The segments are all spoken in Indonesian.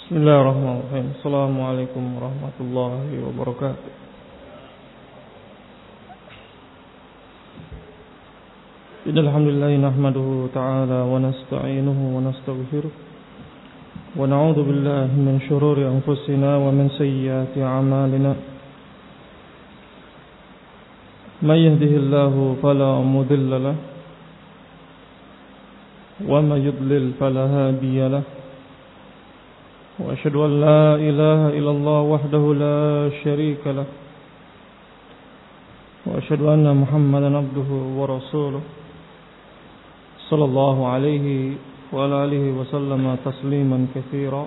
Bismillahirrahmanirrahim. Assalamualaikum warahmatullahi wabarakatuh. Innal hamdalillah nahmaduhu ta'ala wa nasta'inuhu wa nastaghfiruh wa na'udzu billahi min shururi anfusina wa min sayyiati a'malina. May yahdihillahu fala mudilla lahu wa may yudlil fala hadiya lahu. وأشهد أن لا إله إلا الله وحده لا شريك له وأشهد أن محمدا عبده ورسوله صلى الله عليه وعلى آله وسلم تسليما كثيرا.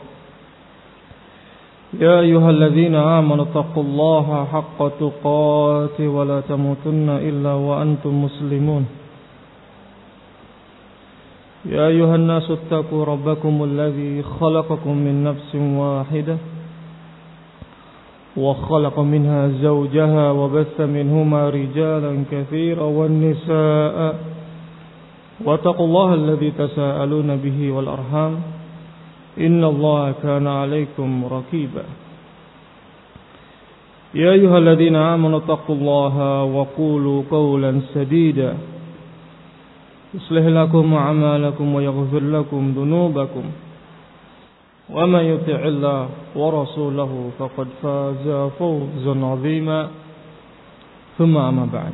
يا أيها الذين آمنوا اتقوا الله حق تقاته ولا تموتن إلا وأنتم مسلمون. يا أيها الناس اتقوا ربكم الذي خلقكم من نفس واحدة وخلق منها زوجها وبث منهما رجالا كثيرا والنساء واتقوا الله الذي تساءلون به والأرحام إن الله كان عليكم رقيبا. يا أيها الذين آمنوا اتقوا الله وقولوا قولا سديدا يصلح لكم أعمالكم ويغفر لكم ذنوبكم ومن يطع الله ورسوله فقد فاز فوزا عظيما. ثم أما بعد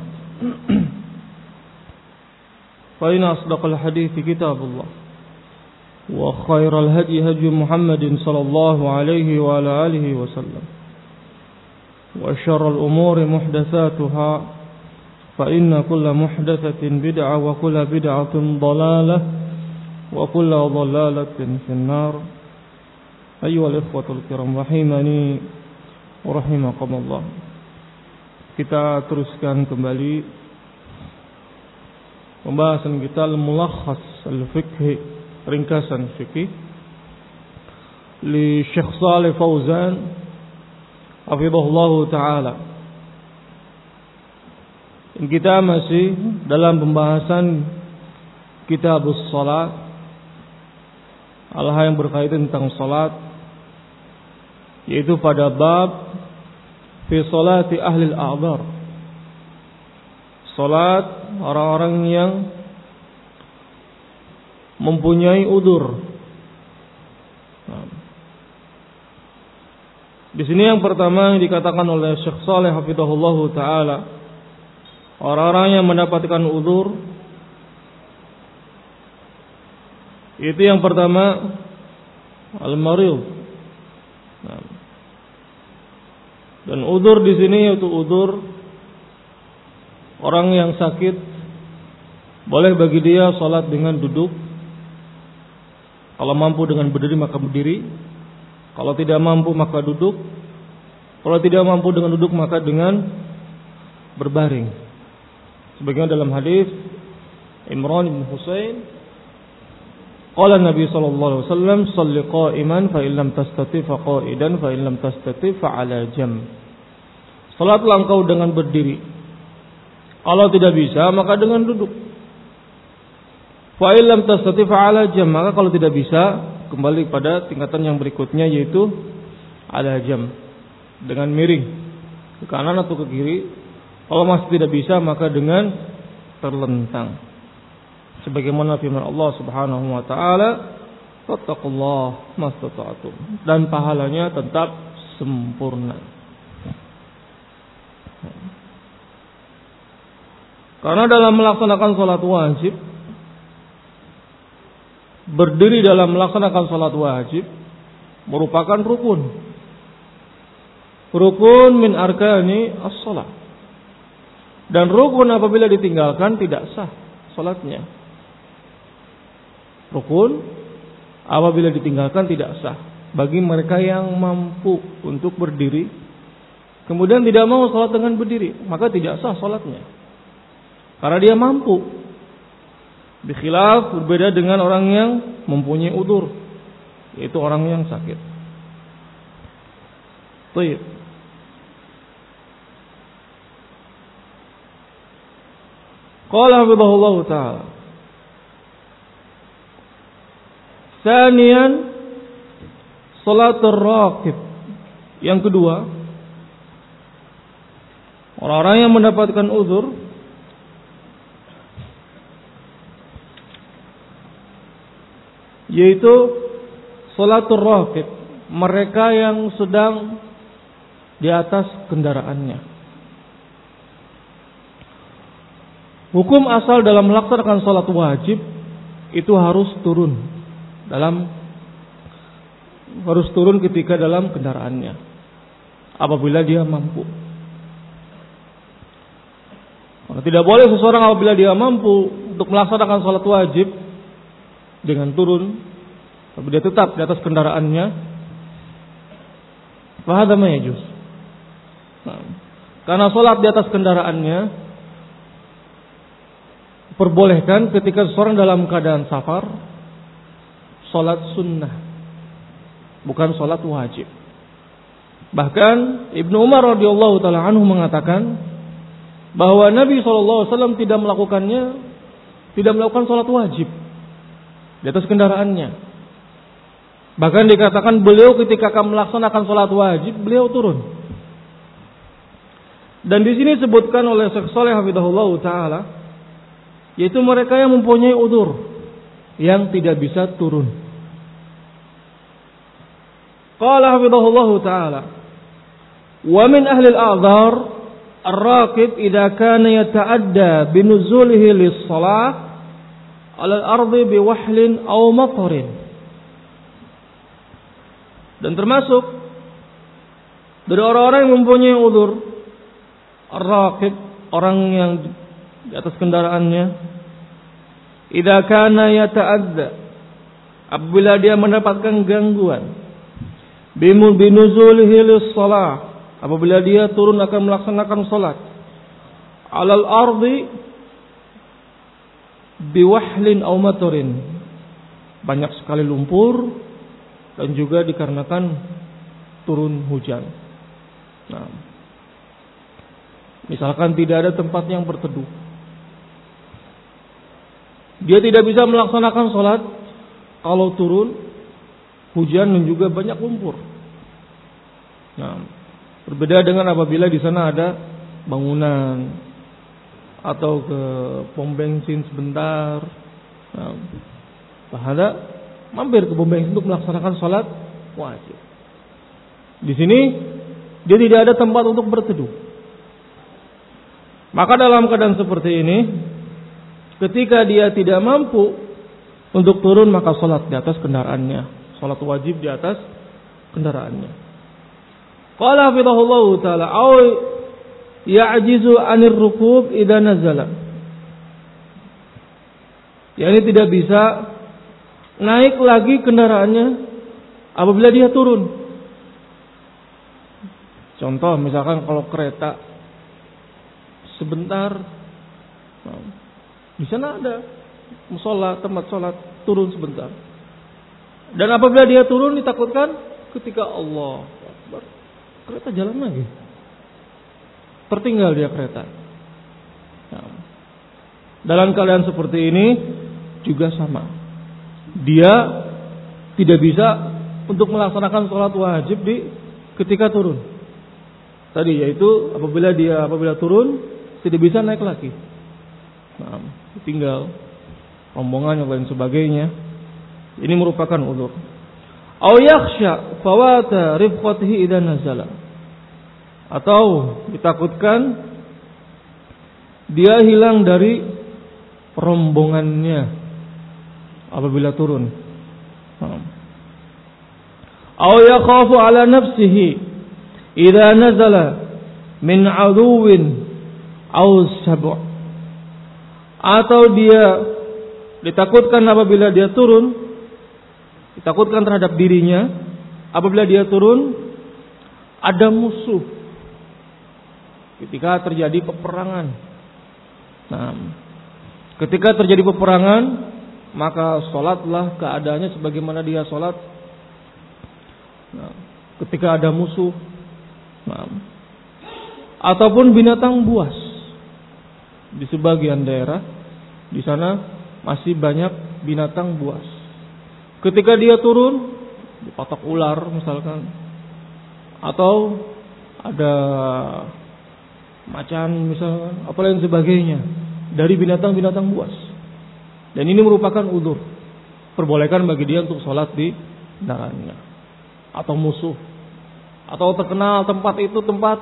فإن أصدق الحديث كتاب الله وخير الهدي هدي محمد صلى الله عليه وعلى آله وسلم وشر الأمور محدثاتها فإن كل محدثة بدعة وكل بدعة ضلالة وكل ضلالة في النار. أيها الإخوة الكرام rahimani wa rahimakumullah. Kita teruskan kembali pembahasan kita al-mulakhas al-fiqhi, ringkasan fikih li Syekh Shalih Fauzan hafizahullahu taala. Kita masih dalam pembahasan kitabus salat, hal-hal yang berkaitan tentang salat, yaitu pada bab fi salati ahli al-a'dhar, salat orang-orang yang mempunyai udzur. Di sini yang pertama yang dikatakan oleh Syekh Shalih hafizahullahu taala, orang-orang yang mendapatkan udzur, itu yang pertama al-marid. Dan udzur di sini yaitu udzur orang yang sakit, boleh bagi dia salat dengan duduk. Kalau mampu dengan berdiri maka berdiri. Kalau tidak mampu maka duduk. Kalau tidak mampu dengan duduk maka dengan berbaring. Sebagaimana dalam hadis Imran bin Husain, qala Nabi sallallahu alaihi wasallam, "Shalli qa'iman fa in lam tastati fa qa'idan fa in lam tastati fa 'ala jam." Salatlah engkau dengan berdiri. Kalau tidak bisa maka dengan duduk. Fa in lam tastati fa 'ala jam, maka kalau tidak bisa kembali pada tingkatan yang berikutnya yaitu 'ala jam, dengan miring ke kanan atau ke kiri. Kalau masih tidak bisa maka dengan terlentang. Sebagaimana firman Allah Subhanahu wa taala, "Fattaqullaha mastata'tum." Dan pahalanya tetap sempurna. Karena dalam melaksanakan salat wajib, berdiri dalam melaksanakan salat wajib merupakan rukun. Rukun min arkani as-shalah. Dan rukun apabila ditinggalkan tidak sah salatnya. Rukun apabila ditinggalkan tidak sah bagi mereka yang mampu untuk berdiri, kemudian tidak mau salat dengan berdiri, maka tidak sah salatnya. Karena dia mampu. Bikhilaf, berbeda dengan orang yang mempunyai udzur, yaitu orang yang sakit. Baik. Qala hafizahullahu ta'ala, Saniyan, salatul raqib. Yang kedua, orang-orang yang mendapatkan uzur yaitu salatul raqib, mereka yang sedang di atas kendaraannya. Hukum asal dalam melaksanakan salat wajib itu harus turun ketika dalam kendaraannya, apabila dia mampu. Karena tidak boleh seseorang apabila dia mampu untuk melaksanakan salat wajib dengan turun, tapi dia tetap di atas kendaraannya, fahadha ma yajuz. Karena salat di atas kendaraannya perbolehkan ketika seseorang dalam keadaan safar, salat sunnah, bukan salat wajib. Bahkan Ibnu Umar radhiyallahu taala anhu mengatakan bahwa Nabi SAW tidak melakukan salat wajib di atas kendaraannya. Bahkan dikatakan beliau ketika akan melaksanakan salat wajib, beliau turun. Dan di sini disebutkan oleh Syekh Shalih hafizahullah taala, yaitu mereka yang mempunyai udzur yang tidak bisa turun. Qala hafizahullah taala, wa min ahli al-a'dzar ar-raqib idza kana yata'adda binuzulihi lis-shalah 'ala al-ardi biwahlin aw matarin. Dan termasuk dari orang-orang yang mempunyai udzur, ar-raqib, orang yang di atas kendaraannya, idza kana yata'adda, apabila dia mendapatkan gangguan, binuzulihi lis-shalah, apabila dia turun akan melaksanakan salat, 'alal ardi biwahlin aw matarin, banyak sekali lumpur dan juga dikarenakan turun hujan. Nah, misalkan tidak ada tempat yang berteduh, dia tidak bisa melaksanakan sholat kalau turun hujan dan juga banyak lumpur. Nah, berbeda dengan apabila di sana ada bangunan atau ke pom bensin sebentar. Nah, bahada mampir ke pom bensin untuk melaksanakan sholat wajib. Di sini dia tidak ada tempat untuk berteduh. Maka dalam keadaan seperti ini, ketika dia tidak mampu untuk turun, maka sholat di atas kendaraannya, sholat wajib di atas kendaraannya. Qala hafizahullahu ta'ala, aw ya'jizu 'anir rukub idza nazala. Yani tidak bisa naik lagi kendaraannya apabila dia turun. Contoh misalkan kalau kereta sebentar, di sana ada mushola, tempat sholat, turun sebentar. Dan apabila dia turun, ditakutkan ketika Allah Akbar, kereta jalan lagi, tertinggal dia kereta. Nah, dalam keadaan seperti ini juga sama, dia tidak bisa untuk melaksanakan sholat wajib ketika turun. Tadi yaitu apabila turun tidak bisa naik lagi. Nah, tinggal rombongan yang lain sebagainya. Ini merupakan udzur. Aw yakhsha fawata rifqatihi idza nazala. Atau ditakutkan dia hilang dari rombongannya apabila turun. Aw yakhafu ala nafsihi idza nazala min aduwin aw sab'. Atau dia ditakutkan apabila dia turun, ditakutkan terhadap dirinya apabila dia turun ada musuh ketika terjadi peperangan. Nah, ketika terjadi peperangan, maka sholatlah keadaannya sebagaimana dia sholat. Nah, ketika ada musuh, ataupun binatang buas. Di sebagian daerah di sana masih banyak binatang buas. Ketika dia turun, dipatok ular misalkan, atau ada macan misalkan, apa lain sebagainya dari binatang-binatang buas. Dan ini merupakan udzur, perbolehkan bagi dia untuk sholat di kendaraannya. Atau musuh, atau terkenal tempat itu tempat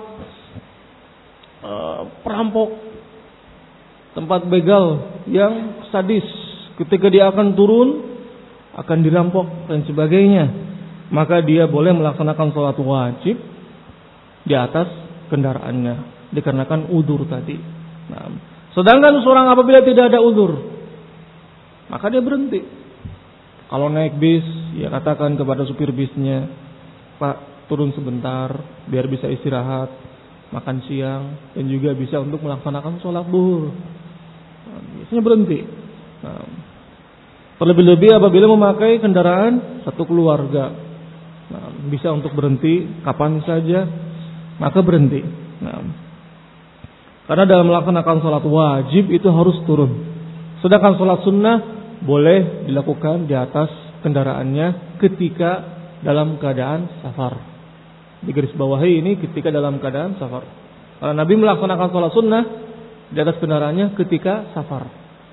perampok, tempat begal yang sadis, ketika dia akan turun akan dirampok dan sebagainya, maka dia boleh melaksanakan sholat wajib di atas kendaraannya dikarenakan udzur tadi. Nah, sedangkan seorang apabila tidak ada udzur, maka dia berhenti. Kalau naik bis, ya katakan kepada supir bisnya, Pak, turun sebentar biar bisa istirahat, makan siang, dan juga bisa untuk melaksanakan sholat zuhur. Nah, biasanya berhenti. Nah, terlebih-lebih apabila memakai kendaraan satu keluarga, nah, bisa untuk berhenti kapan saja, maka berhenti. Nah, karena dalam melaksanakan sholat wajib itu harus turun. Sedangkan sholat sunnah boleh dilakukan di atas kendaraannya ketika dalam keadaan safar. Di garis bawahi ini ketika dalam keadaan safar. Karena Nabi melaksanakan sholat sunnah di atas kendaraannya ketika safar.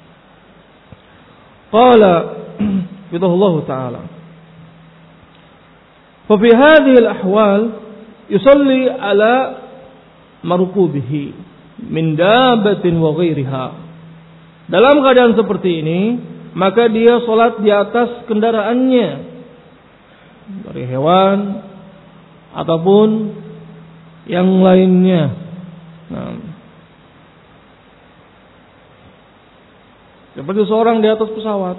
Qala bidhullahu ta'ala. Fa fi hadhihi al-ahwal yusalli ala markubihi min dabatin wa ghairiha. Dalam keadaan seperti ini, maka dia sholat di atas kendaraannya dari hewan ataupun yang lainnya. Nah, seperti seorang di atas pesawat,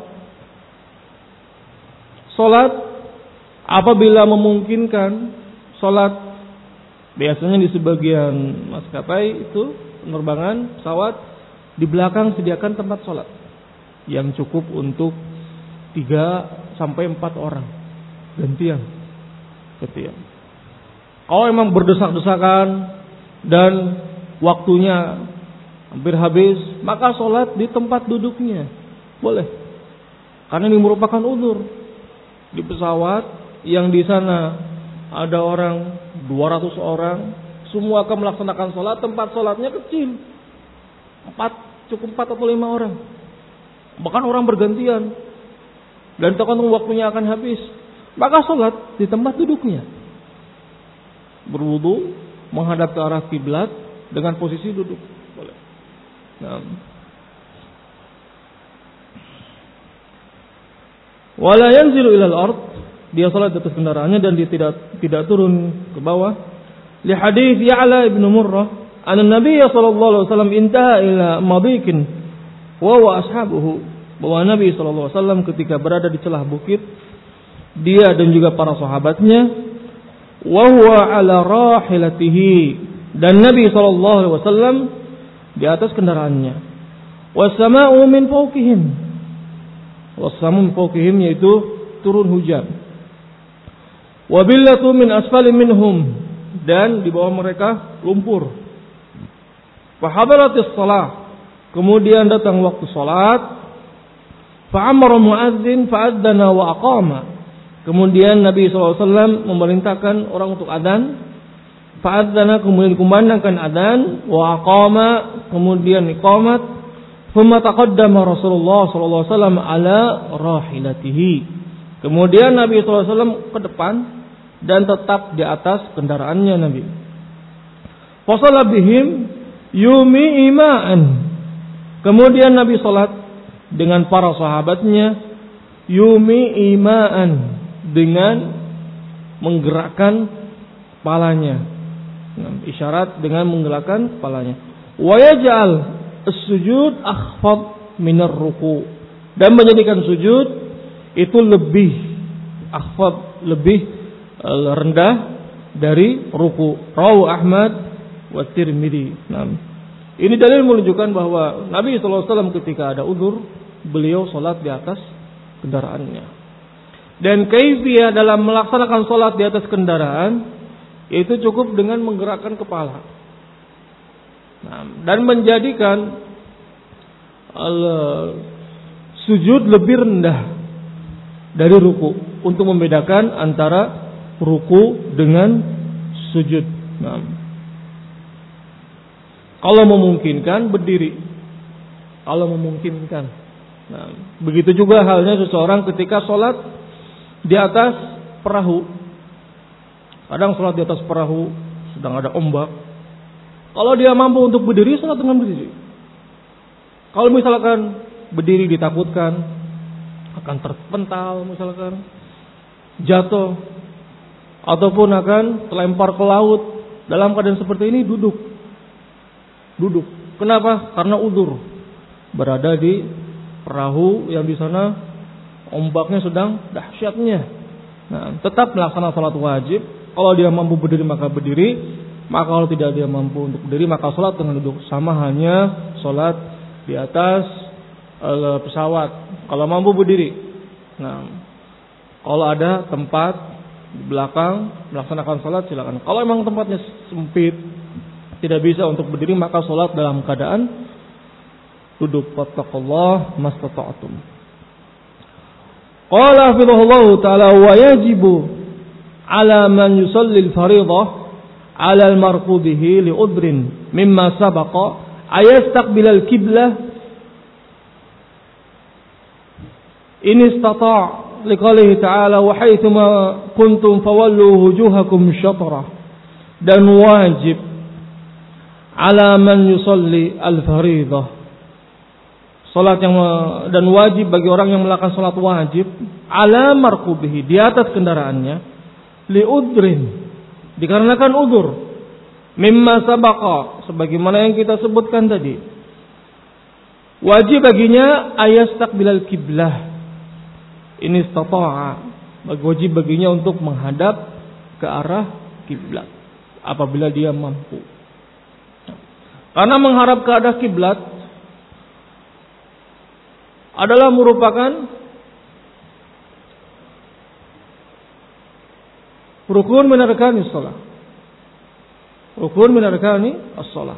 sholat apabila memungkinkan, sholat biasanya di sebagian maskapai itu penerbangan pesawat di belakang sediakan tempat sholat yang cukup untuk 3 sampai 4 orang gantian. Kalau memang berdesak-desakan dan waktunya hampir habis, maka sholat di tempat duduknya boleh, karena ini merupakan udzur. Di pesawat yang di sana ada orang 200 orang, semua akan melaksanakan sholat, tempat sholatnya kecil, cukup 4 atau 5 orang, bahkan orang bergantian, dan tergantung waktunya akan habis, maka sholat di tempat duduknya, berwudu, menghadap ke arah kiblat dengan posisi duduk, boleh. Nah, wala yanzilu ilal ard, dia salat di atas kendaraannya dan dia tidak turun ke bawah. Li hadis Ya'la ibn Murrah, anna Nabi sallallahu alaihi wasallam intaha ila madikin wa ashabuhu, bahwa Nabi sallallahu alaihi wasallam ketika berada di celah bukit, dia dan juga para sahabatnya, wa huwa ala rahilatihi, dan Nabi sallallahu alaihi wasallam di atas kendaraannya. Wassama'u min fawqihim, wassamu min fawqihim yaitu turun hujan. Wabillatu min asfali minhum, dan di bawah mereka lumpur. Fahadaratis shalah, kemudian datang waktu salat. Fa'amara muadzin fa'adzana wa aqama, kemudian Nabi SAW memerintahkan orang untuk adzan. Fa'adzana, kemudian dikumandangkan adzan. Wa aqama, kemudian iqamat. Thumma taqaddama Rasulullah SAW ala rahilatihi, kemudian Nabi SAW ke depan dan tetap di atas kendaraannya Nabi. Fasalla bihim yumi ima'an, kemudian Nabi salat dengan para sahabatnya yumi ima'an, dengan menggerakkan kepalanya, isyarat dengan menggerakkan kepalanya. Wa yaj'al as-sujud akhfad minar ruku', dan menjadikan sujud itu lebih akhfad, lebih rendah dari ruku. Rawahu Ahmad wa Tirmidzi. Nah, ini dalil menunjukkan bahwa Nabi SAW ketika ada udzur, beliau salat di atas kendaraannya. Dan kaifiyah dalam melaksanakan salat di atas kendaraan itu cukup dengan menggerakkan kepala. Nah, dan menjadikan sujud lebih rendah dari ruku. untuk membedakan antara ruku dengan sujud. Nah, kalau memungkinkan berdiri. Kalau memungkinkan. Nah, begitu juga halnya seseorang ketika sholat di atas perahu. Kadang sholat di atas perahu sedang ada ombak. Kalau dia mampu untuk berdiri, sholat dengan berdiri. Kalau misalkan berdiri ditakutkan akan terpental, misalkan jatuh, ataupun akan terlempar ke laut, dalam keadaan seperti ini duduk. Kenapa? Karena udzur. Berada di perahu yang di sana ombaknya sedang dahsyatnya. Nah, tetap melaksanakan salat wajib. Kalau dia mampu berdiri maka berdiri. Maka kalau tidak dia mampu untuk berdiri maka salat dengan duduk. Sama halnya salat di atas pesawat. Kalau mampu berdiri. Nah, kalau ada tempat di belakang melaksanakan salat silakan. Kalau memang tempatnya sempit, tidak bisa untuk berdiri maka salat dalam keadaan duduk. Fattaqullah mastata'tum. Qala hafizahullahu ta'ala wa yajibu ala man yusalli al-fariḍah ala al-marqubihi li'udrin mimma sabaqa ayastaqbil al-qiblah in istata' liqalihi ta'ala wa haitsuma kuntum fawallu wujuhakum syatrah. Dan wajib ala man yusalli al-fariḍah, salat yang, dan wajib bagi orang yang melakukan salat wajib ala markubihi, di atas kendaraannya, liudrin, dikarenakan udzur, mimma sabaqa, sebagaimana yang kita sebutkan tadi. Wajib baginya ayastaqbilal qiblah ini istata'a, wajib baginya untuk menghadap ke arah kiblat apabila dia mampu. Karena menghadap ke arah kiblat adalah merupakan rukun min arkanis shalah. Rukun min arkanis shalah.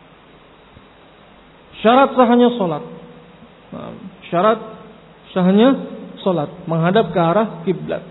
Syarat sahnya salat. Syarat sahnya salat menghadap ke arah kiblat.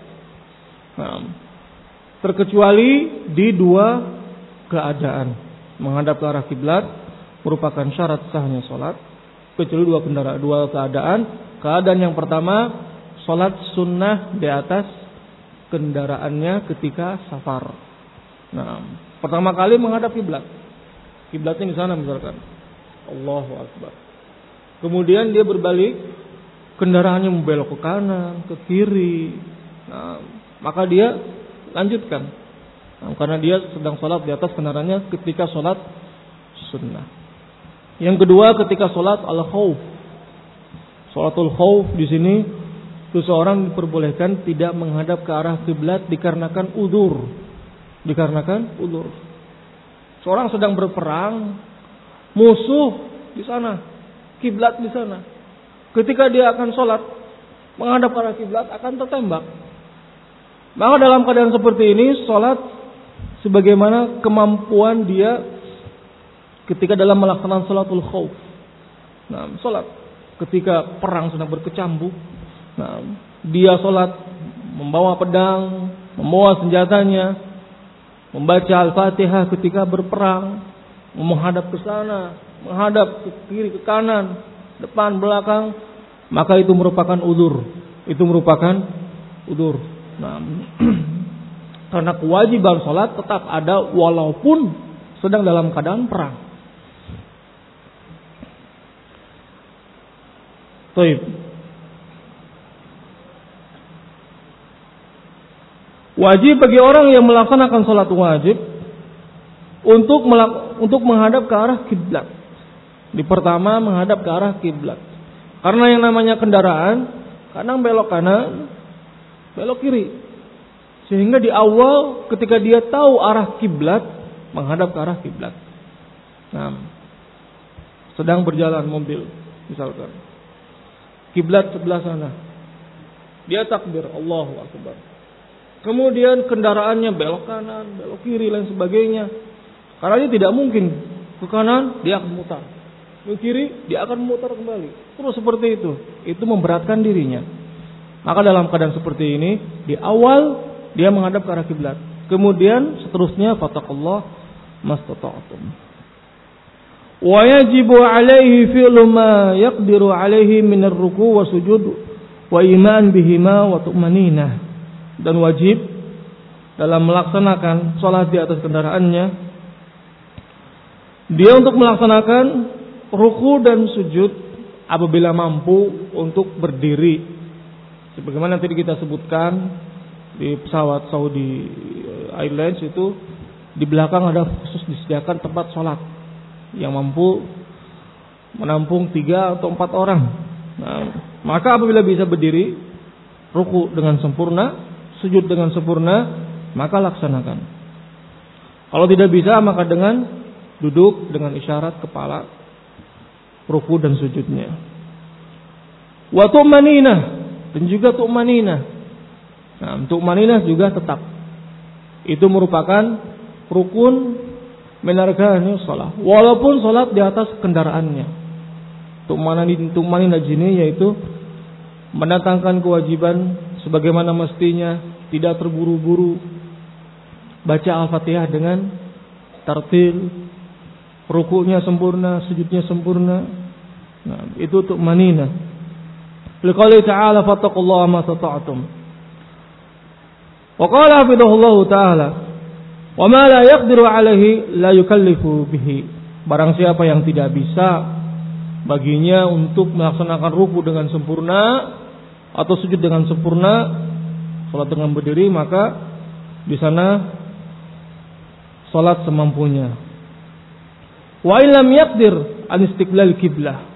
Terkecuali di dua keadaan. Menghadap ke arah kiblat merupakan syarat sahnya salat. Kecuali dua keadaan. Keadaan yang pertama, salat sunnah di atas kendaraannya ketika safar. Nah, pertama kali menghadap kiblat. Kiblatnya di sana misalkan. Allahu Akbar. Kemudian dia berbalik, kendaraannya membelok ke kanan, ke kiri. Nah, maka dia lanjutkan. Nah, karena dia sedang salat di atas kendaraannya ketika salat sunnah. Yang kedua ketika salat al-khauf. Salatul khauf di sini seseorang diperbolehkan tidak menghadap ke arah kiblat dikarenakan udzur. Dikarenakan udzur. Seorang sedang berperang, musuh di sana, kiblat di sana. Ketika dia akan salat menghadap ke arah kiblat akan tertembak. Maka dalam keadaan seperti ini salat sebagaimana kemampuan dia ketika dalam melaksanakan salatul khauf. Nah, salat ketika perang sedang berkecambuk. Nah, dia salat membawa pedang, membawa senjatanya, membaca Al-Fatihah ketika berperang, menghadap ke sana, menghadap ke kiri, ke kanan, depan, belakang, maka itu merupakan udzur. Itu merupakan udzur. Nah, karena kewajiban salat tetap ada walaupun sedang dalam keadaan perang. Baik. Wajib bagi orang yang melaksanakan salat wajib untuk menghadap ke arah kiblat. Di pertama menghadap ke arah kiblat. Karena yang namanya kendaraan kadang belok kanan, belok kiri. Sehingga di awal ketika dia tahu arah kiblat, menghadap ke arah kiblat. Nah, sedang berjalan mobil misalkan. Kiblat sebelah sana. Dia takbir, Allahu Akbar. Kemudian kendaraannya belok kanan, belok kiri, lain sebagainya. Karena ini tidak mungkin. Ke kanan, dia akan mutar. Ke kiri, dia akan mutar kembali. Terus seperti itu. Itu memberatkan dirinya. Maka dalam keadaan seperti ini, di awal dia menghadap ke arah kiblat. Kemudian seterusnya fattaqullah mastata'tum. Wa yajibu alaihi fi'lu ma yaqdiru alaihi min ar-ruku' wa sujud wa iman bihima wa tu'maninah. Dan wajib dalam melaksanakan salat di atas kendaraannya, dia untuk melaksanakan ruku dan sujud apabila mampu untuk berdiri. Sebagaimana tadi kita sebutkan di pesawat Saudi Airlines itu di belakang ada khusus disediakan tempat sholat yang mampu menampung 3 atau 4 orang. Nah, maka apabila bisa berdiri, ruku dengan sempurna, sujud dengan sempurna, maka laksanakan. Kalau tidak bisa, maka dengan duduk dengan isyarat kepala, ruku dan sujudnya. Wa tu'maninah, dan juga tu'maninah. Nah, tu'maninah juga tetap. Itu merupakan rukun min arkanil shalah. Walaupun salat di atas kendaraannya. Tu'maninah ini yaitu mendatangkan kewajiban sebagaimana mestinya, tidak terburu-buru. Baca Al-Fatihah dengan tartil, rukunya sempurna, sujudnya sempurna. Nah, itu tu'maninah. Liqauli ta'ala fattaqullaha ma tata'tum. Wa qala hafidhahullahu ta'ala wa ma la yaqdiru alaihi la yukallifu bihi. Barang siapa yang tidak bisa baginya untuk melaksanakan ruku dengan sempurna atau sujud dengan sempurna, salat dengan berdiri, maka di sana salat semampunya. Wa illam yaqdir an istiqlal qiblah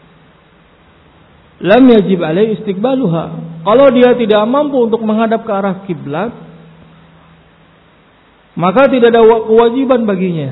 lam yajib alaihi istiqbaluha. Kalau dia tidak mampu untuk menghadap ke arah kiblat, maka tidak ada kewajiban baginya.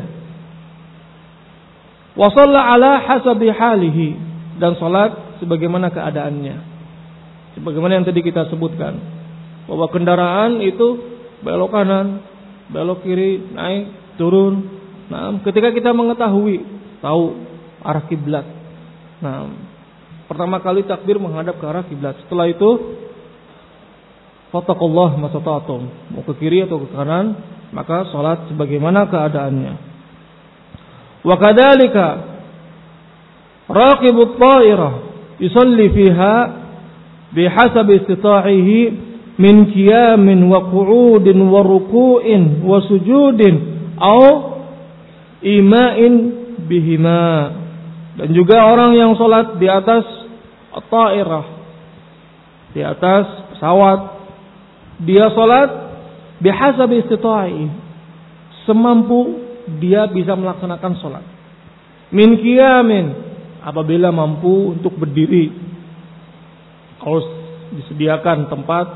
Wa shalla ala hasabi halihi, dan salat sebagaimana keadaannya. Sebagaimana yang tadi kita sebutkan, bahwa kendaraan itu belok kanan, belok kiri, naik, turun. Nah, ketika kita mengetahui, tahu arah kiblat. Nah, pertama kali takbir menghadap ke arah kiblat. Setelah itu fattaqullah mastata'tum. Mau ke kiri atau ke kanan, maka salat sebagaimana keadaannya. Wa kadzalika raqibut ta'irah yusalli fiha bihasabi istita'ihi min qiyamin wa qu'udin wa ruku'in wa sujudin au ima'in bihima. Dan juga orang yang sholat di atas at-ta'irah, di atas pesawat, dia sholat bihasabi istita'i, semampu dia bisa melaksanakan sholat. Min qiyamin, apabila mampu untuk berdiri, kalau disediakan tempat.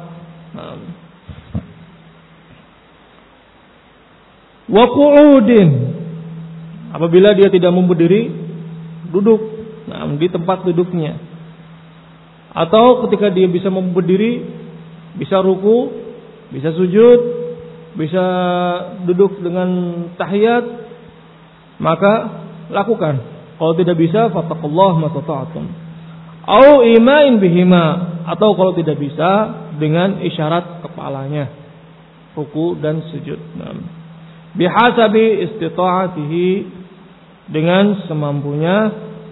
Wa qu'udin, apabila dia tidak mampu berdiri, duduk di tempat duduknya. Atau ketika dia bisa berdiri, bisa ruku, bisa sujud, bisa duduk dengan tahiyat, maka lakukan. Kalau tidak bisa, fattaqullah mastata'tum. Au ima'in bihima, atau kalau tidak bisa, dengan isyarat kepalanya, ruku dan sujud. Bihasabi istita'atihi, dengan semampunya,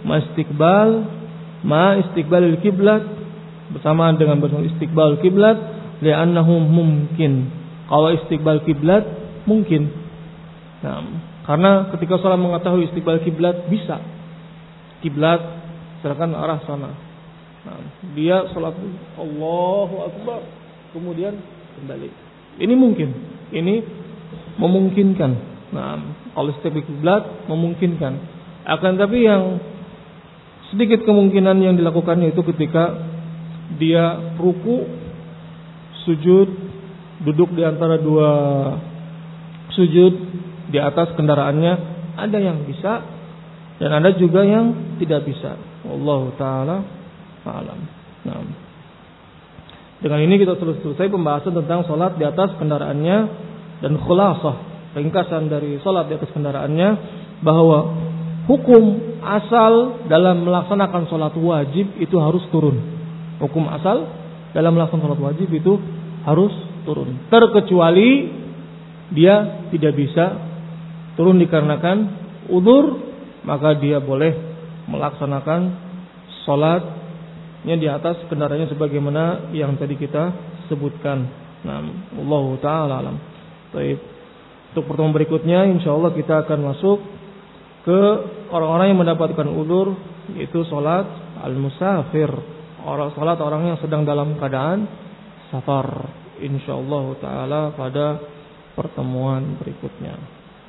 istiqbalul kiblat, bersamaan dengan istiqbal kiblat, li'annahu mungkin. Kalau istiqbal kiblat mungkin. Nah, karena ketika salat mengetahui istiqbal kiblat, bisa kiblat serahkan arah sana. Nah, dia salat Allahu Akbar, kemudian kembali. Ini mungkin, ini memungkinkan. Nah, kalau istiqbal kiblat memungkinkan. Akan tapi yang sedikit kemungkinan yang dilakukannya itu ketika dia ruku, sujud, duduk di antara dua sujud di atas kendaraannya, ada yang bisa dan ada juga yang tidak bisa. Wallahu taala a'lam. Nah, dengan ini kita selesai pembahasan tentang salat di atas kendaraannya, dan khulasah, ringkasan dari salat di atas kendaraannya, bahwa hukum asal dalam melaksanakan salat wajib itu harus turun. Hukum asal dalam melaksanakan salat wajib itu harus turun. Terkecuali dia tidak bisa turun dikarenakan udzur, maka dia boleh melaksanakan salatnya di atas kendaraannya sebagaimana yang tadi kita sebutkan. Nah, wallahu taala alam. Baik. Untuk pertemuan berikutnya insyaallah kita akan masuk ke orang-orang yang mendapatkan udzur, yaitu salat al-musafir, salat orang yang sedang dalam keadaan safar. Insyaallah taala pada pertemuan berikutnya.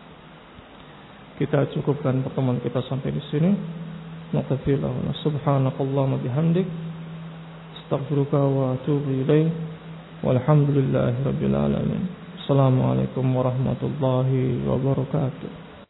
Kita cukupkan pertemuan kita sampai di sini. Nakfilah. Subhanakallahumma bihamdik, astaghfiruka wa atubu ilaik. Walhamdulillahirabbil alamin. Assalamualaikum warahmatullahi wabarakatuh.